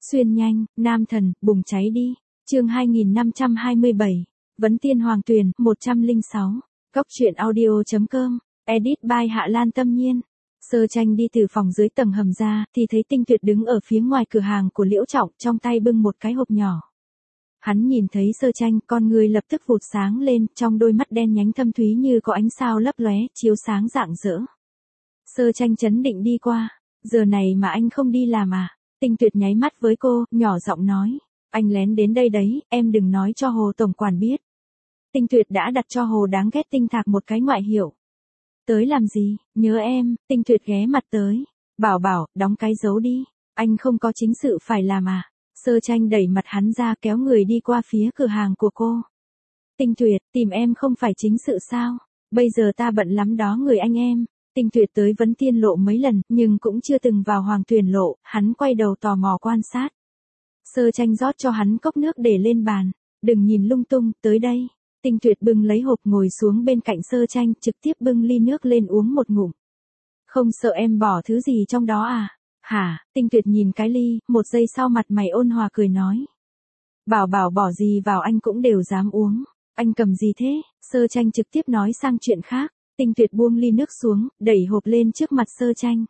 Xuyên nhanh, nam thần, bùng cháy đi. Chương 2527. Vấn tiên hoàng tuyền, 106. Góc truyện audio.com. Edit by Hạ Lan Tâm Nhiên. Sơ Tranh đi từ phòng dưới tầng hầm ra, thì thấy Tinh Tuyệt đứng ở phía ngoài cửa hàng của Liễu Trọng, trong tay bưng một cái hộp nhỏ. Hắn nhìn thấy Sơ Tranh, con người lập tức vụt sáng lên, trong đôi mắt đen nhánh thâm thúy như có ánh sao lấp lóe, chiếu sáng rạng rỡ. Sơ Tranh chấn định đi qua. Giờ này mà anh không đi làm à? Tinh Tuyệt nháy mắt với cô, nhỏ giọng nói. Anh lén đến đây đấy, em đừng nói cho Hồ tổng quản biết. Tinh Tuyệt đã đặt cho Hồ đáng ghét Tinh Thạc một cái ngoại hiệu. Tới làm gì, nhớ em. Tinh Tuyệt ghé mặt tới. Bảo, đóng cái dấu đi. Anh không có chính sự phải làm à? Sơ Tranh đẩy mặt hắn ra kéo người đi qua phía cửa hàng của cô. Tinh Tuyệt, tìm em không phải chính sự sao? Bây giờ ta bận lắm đó người anh em. Tinh Tuyệt tới Vấn Tiên Lộ mấy lần, nhưng cũng chưa từng vào Hoàng Tuyền Lộ, hắn quay đầu tò mò quan sát. Sơ Tranh rót cho hắn cốc nước để lên bàn. Đừng nhìn lung tung, tới đây. Tinh Tuyệt bưng lấy hộp ngồi xuống bên cạnh Sơ Tranh, trực tiếp bưng ly nước lên uống một ngụm. Không sợ em bỏ thứ gì trong đó à? Hả? Tinh Tuyệt nhìn cái ly, một giây sau mặt mày ôn hòa cười nói. Bảo bỏ gì vào anh cũng đều dám uống. Anh cầm gì thế? Sơ Tranh trực tiếp nói sang chuyện khác. Tinh Tuyệt buông ly nước xuống, đẩy hộp lên trước mặt Sơ Tranh.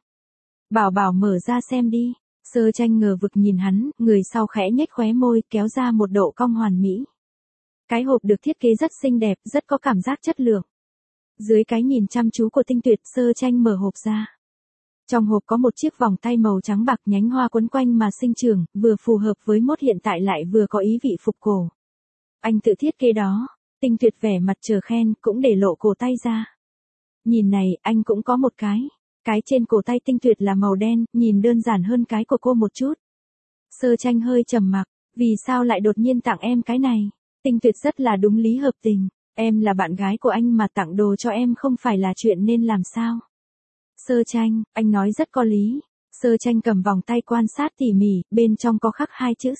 Bảo mở ra xem đi. Sơ Tranh ngờ vực nhìn hắn, người sau khẽ nhếch khóe môi, kéo ra một độ cong hoàn mỹ. Cái hộp được thiết kế rất xinh đẹp, rất có cảm giác chất lượng. Dưới cái nhìn chăm chú của Tinh Tuyệt, Sơ Tranh mở hộp ra. Trong hộp có một chiếc vòng tay màu trắng bạc nhánh hoa quấn quanh mà sinh trưởng, vừa phù hợp với mốt hiện tại lại vừa có ý vị phục cổ. Anh tự thiết kế đó. Tinh Tuyệt vẻ mặt chờ khen, cũng để lộ cổ tay ra. Nhìn này, anh cũng có một cái. Cái trên cổ tay Tinh Tuyệt là màu đen, nhìn đơn giản hơn cái của cô một chút. Sơ Tranh hơi trầm mặc, vì sao lại đột nhiên tặng em cái này? Tinh Tuyệt rất là đúng lý hợp tình. Em là bạn gái của anh mà tặng đồ cho em không phải là chuyện nên làm sao? Sơ Tranh, anh nói rất có lý. Sơ Tranh cầm vòng tay quan sát tỉ mỉ, bên trong có khắc hai chữ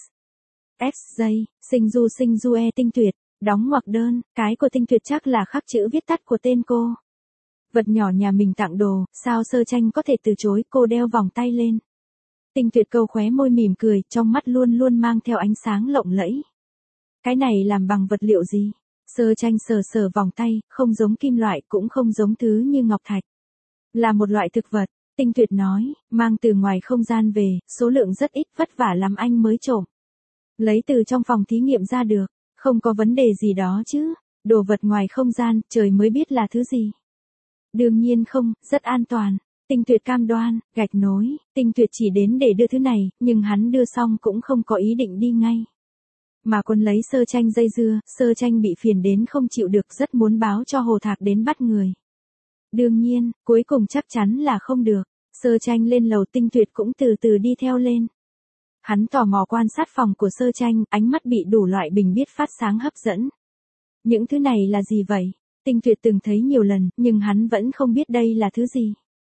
FJ, sinh du e Tinh Tuyệt, đóng ngoặc đơn, cái của Tinh Tuyệt chắc là khắc chữ viết tắt của tên cô. Vật nhỏ nhà mình tặng đồ, sao Sơ Tranh có thể từ chối? Cô đeo vòng tay lên. Tinh Tuyệt câu khóe môi mỉm cười, trong mắt luôn luôn mang theo ánh sáng lộng lẫy. Cái này làm bằng vật liệu gì? Sơ Tranh sờ vòng tay, không giống kim loại cũng không giống thứ như ngọc thạch. Là một loại thực vật. Tinh Tuyệt nói, mang từ ngoài không gian về, số lượng rất ít, vất vả lắm anh mới trộm. Lấy từ trong phòng thí nghiệm ra được, không có vấn đề gì đó chứ. Đồ vật ngoài không gian, trời mới biết là thứ gì. Đương nhiên không, rất an toàn. Tinh Tuyệt cam đoan, gạch nối. Tinh Tuyệt chỉ đến để đưa thứ này, nhưng hắn đưa xong cũng không có ý định đi ngay. Mà quân lấy Sơ Tranh dây dưa, Sơ Tranh bị phiền đến không chịu được, rất muốn báo cho Hồ Thạc đến bắt người. Đương nhiên, cuối cùng chắc chắn là không được. Sơ Tranh lên lầu, Tinh Tuyệt cũng từ từ đi theo lên. Hắn tò mò quan sát phòng của Sơ Tranh, ánh mắt bị đủ loại bình biết phát sáng hấp dẫn. Những thứ này là gì vậy? Tinh Tuyệt từng thấy nhiều lần, nhưng hắn vẫn không biết đây là thứ gì.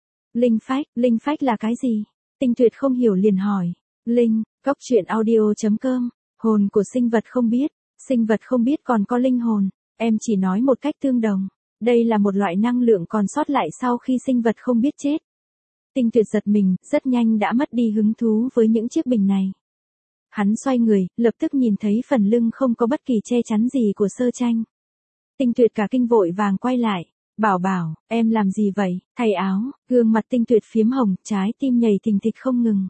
Linh phách là cái gì? Tinh Tuyệt không hiểu liền hỏi. Góc truyện audio.com. Hồn của sinh vật không biết còn có linh hồn. Em chỉ nói một cách tương đồng. Đây là một loại năng lượng còn sót lại sau khi sinh vật không biết chết. Tinh Tuyệt giật mình, rất nhanh đã mất đi hứng thú với những chiếc bình này. Hắn xoay người, lập tức nhìn thấy phần lưng không có bất kỳ che chắn gì của Sơ Tranh. Tinh Tuyệt cả kinh vội vàng quay lại. Bảo, em làm gì vậy? Thay áo. Gương mặt Tinh Tuyệt phiếm hồng, trái tim nhảy thình thịch không ngừng.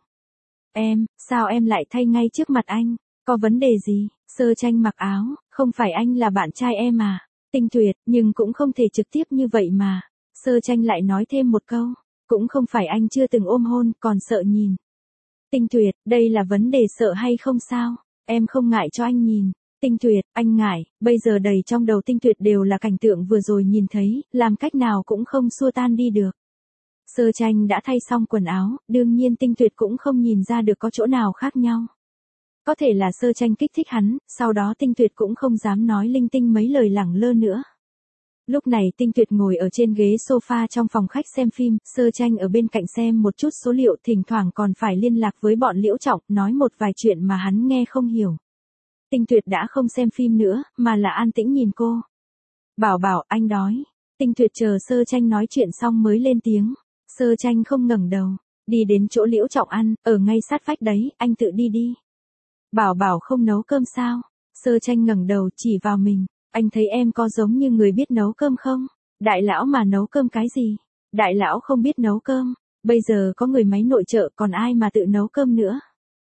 Sao em lại thay ngay trước mặt anh? Có vấn đề gì? Sơ Tranh mặc áo, không phải anh là bạn trai em à? Tinh Tuyệt, nhưng cũng không thể trực tiếp như vậy mà. Sơ Tranh lại nói thêm một câu. Cũng không phải anh chưa từng ôm hôn, còn sợ nhìn. Tinh Tuyệt, đây là vấn đề sợ hay không sao? Em không ngại cho anh nhìn. Tinh Tuyệt, anh ngại. Bây giờ đầy trong đầu Tinh Tuyệt đều là cảnh tượng vừa rồi nhìn thấy, làm cách nào cũng không xua tan đi được. Sơ Tranh đã thay xong quần áo, đương nhiên Tinh Tuyệt cũng không nhìn ra được có chỗ nào khác nhau. Có thể là Sơ Tranh kích thích hắn, sau đó Tinh Tuyệt cũng không dám nói linh tinh mấy lời lẳng lơ nữa. Lúc này Tinh Tuyệt ngồi ở trên ghế sofa trong phòng khách xem phim, Sơ Tranh ở bên cạnh xem một chút số liệu, thỉnh thoảng còn phải liên lạc với bọn Liễu Trọng, nói một vài chuyện mà hắn nghe không hiểu. Tinh Tuyệt đã không xem phim nữa, mà là an tĩnh nhìn cô. Bảo, anh đói. Tinh Tuyệt chờ Sơ Tranh nói chuyện xong mới lên tiếng. Sơ Tranh không ngẩng đầu. đi đến chỗ Liễu Trọng ăn, ở ngay sát vách đấy, anh tự đi đi. Bảo Bảo không nấu cơm sao? Sơ Tranh ngẩng đầu chỉ vào mình, anh thấy em có giống như người biết nấu cơm không? Đại lão mà nấu cơm cái gì? Đại lão không biết nấu cơm, bây giờ có người máy nội trợ còn ai mà tự nấu cơm nữa.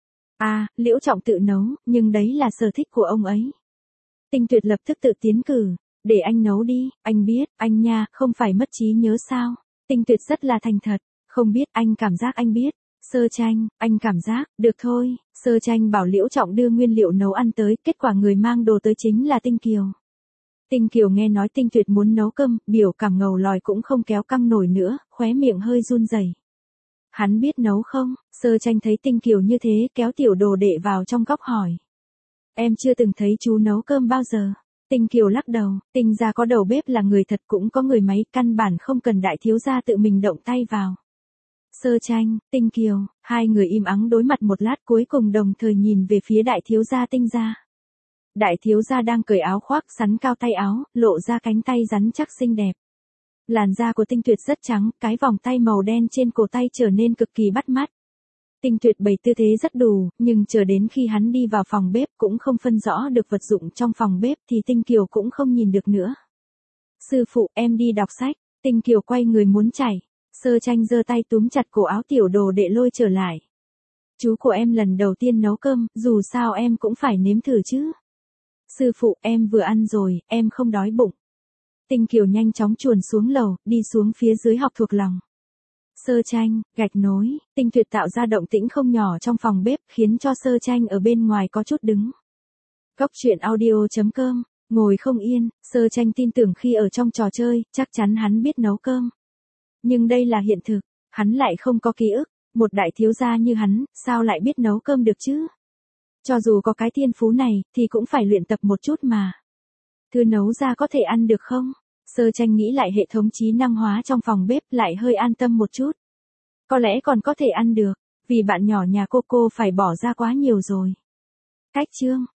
À, Liễu Trọng tự nấu, nhưng đấy là sở thích của ông ấy. Tinh Tuyệt lập tức tự tiến cử, để anh nấu đi, anh biết, anh nha, không phải mất trí nhớ sao. Tinh Tuyệt rất là thành thật, không biết, anh cảm giác anh biết. Sơ Tranh, anh cảm giác, được thôi. Sơ Tranh bảo Liễu Trọng đưa nguyên liệu nấu ăn tới, kết quả người mang đồ tới chính là Tinh Kiều. Tinh Kiều nghe nói Tinh Tuyệt muốn nấu cơm, biểu cảm ngầu lòi cũng không kéo căng nổi nữa, khóe miệng hơi run rẩy. Hắn biết nấu không? Sơ Tranh thấy Tinh Kiều như thế, kéo tiểu đồ đệ vào trong góc hỏi. Em chưa từng thấy chú nấu cơm bao giờ. Tinh Kiều lắc đầu, Tinh gia có đầu bếp là người thật cũng có người máy, căn bản không cần đại thiếu gia tự mình động tay vào. Sơ Tranh, Tinh Kiều, hai người im ắng đối mặt một lát cuối cùng đồng thời nhìn về phía đại thiếu gia Tinh gia. Đại thiếu gia đang cởi áo khoác sắn cao tay áo, lộ ra cánh tay rắn chắc xinh đẹp. Làn da của Tinh Tuyệt rất trắng, cái vòng tay màu đen trên cổ tay trở nên cực kỳ bắt mắt. Tinh Tuyệt bày tư thế rất đủ, nhưng chờ đến khi hắn đi vào phòng bếp cũng không phân rõ được vật dụng trong phòng bếp thì Tinh Kiều cũng không nhìn được nữa. Sư phụ, em đi đọc sách. Tinh Kiều quay người muốn chạy. Sơ Tranh giơ tay túm chặt cổ áo tiểu đồ đệ lôi trở lại. Chú của em lần đầu tiên nấu cơm, dù sao em cũng phải nếm thử chứ. Sư phụ, em vừa ăn rồi, em không đói bụng. Tinh Kiều nhanh chóng chuồn xuống lầu, đi xuống phía dưới học thuộc lòng. Sơ Tranh, gạch nối, Tinh Tuyệt tạo ra động tĩnh không nhỏ trong phòng bếp, khiến cho Sơ Tranh ở bên ngoài có chút đứng. Góc truyện audio.com, ngồi không yên, Sơ Tranh tin tưởng khi ở trong trò chơi, chắc chắn hắn biết nấu cơm. Nhưng đây là hiện thực, hắn lại không có ký ức, một đại thiếu gia như hắn, sao lại biết nấu cơm được chứ? Cho dù có cái thiên phú này, thì cũng phải luyện tập một chút mà. Thứ nấu ra có thể ăn được không? Sơ Tranh nghĩ lại hệ thống trí năng hóa trong phòng bếp lại hơi an tâm một chút. Có lẽ còn có thể ăn được, vì bạn nhỏ nhà cô phải bỏ ra quá nhiều rồi. Cách chương